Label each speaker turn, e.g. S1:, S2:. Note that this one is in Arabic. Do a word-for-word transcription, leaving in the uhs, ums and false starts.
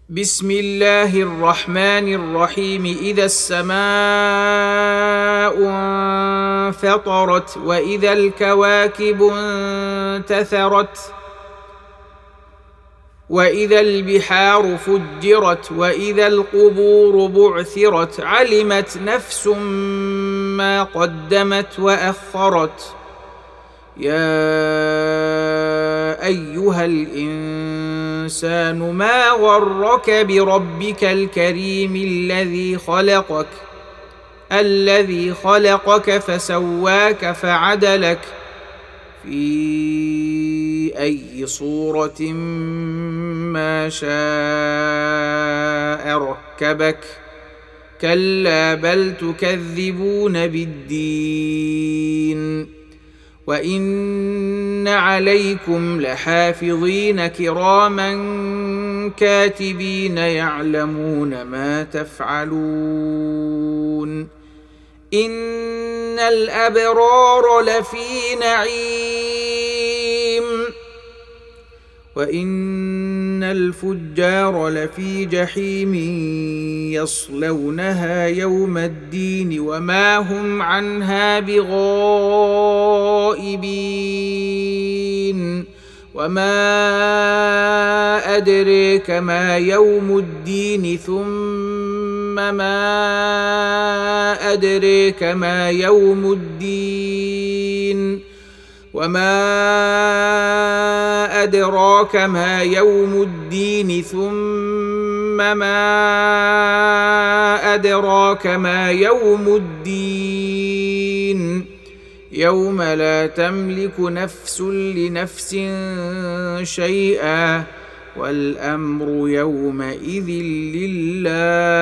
S1: بسم الله الرحمن الرحيم. إذا السماء انفطرت وإذا الكواكب انتثرت وإذا البحار فجرت وإذا القبور بعثرت علمت نفس ما قدمت وأخرت. يا أيها الإنسان ما غرك بربك الكريم الذي خلقك الذي خلقك فسواك فعدلك في أي صورة ما شاء ركبك. كلا بل تكذبون بالدين وإن عليكم لحافظين كراما كاتبين يعلمون ما تفعلون. إن الأبرار لفي نعيم وإن الفجار لفي جحيم يصلونها يوم الدين وما هم عنها بغائبين. وما أدريك ما يوم الدين ثم ما أدريك ما يوم الدين وما أدراك ما يوم الدين ثم ما أدراك ما يوم الدين يوم لا تملك نفس لنفس شيئا والأمر يومئذ لله.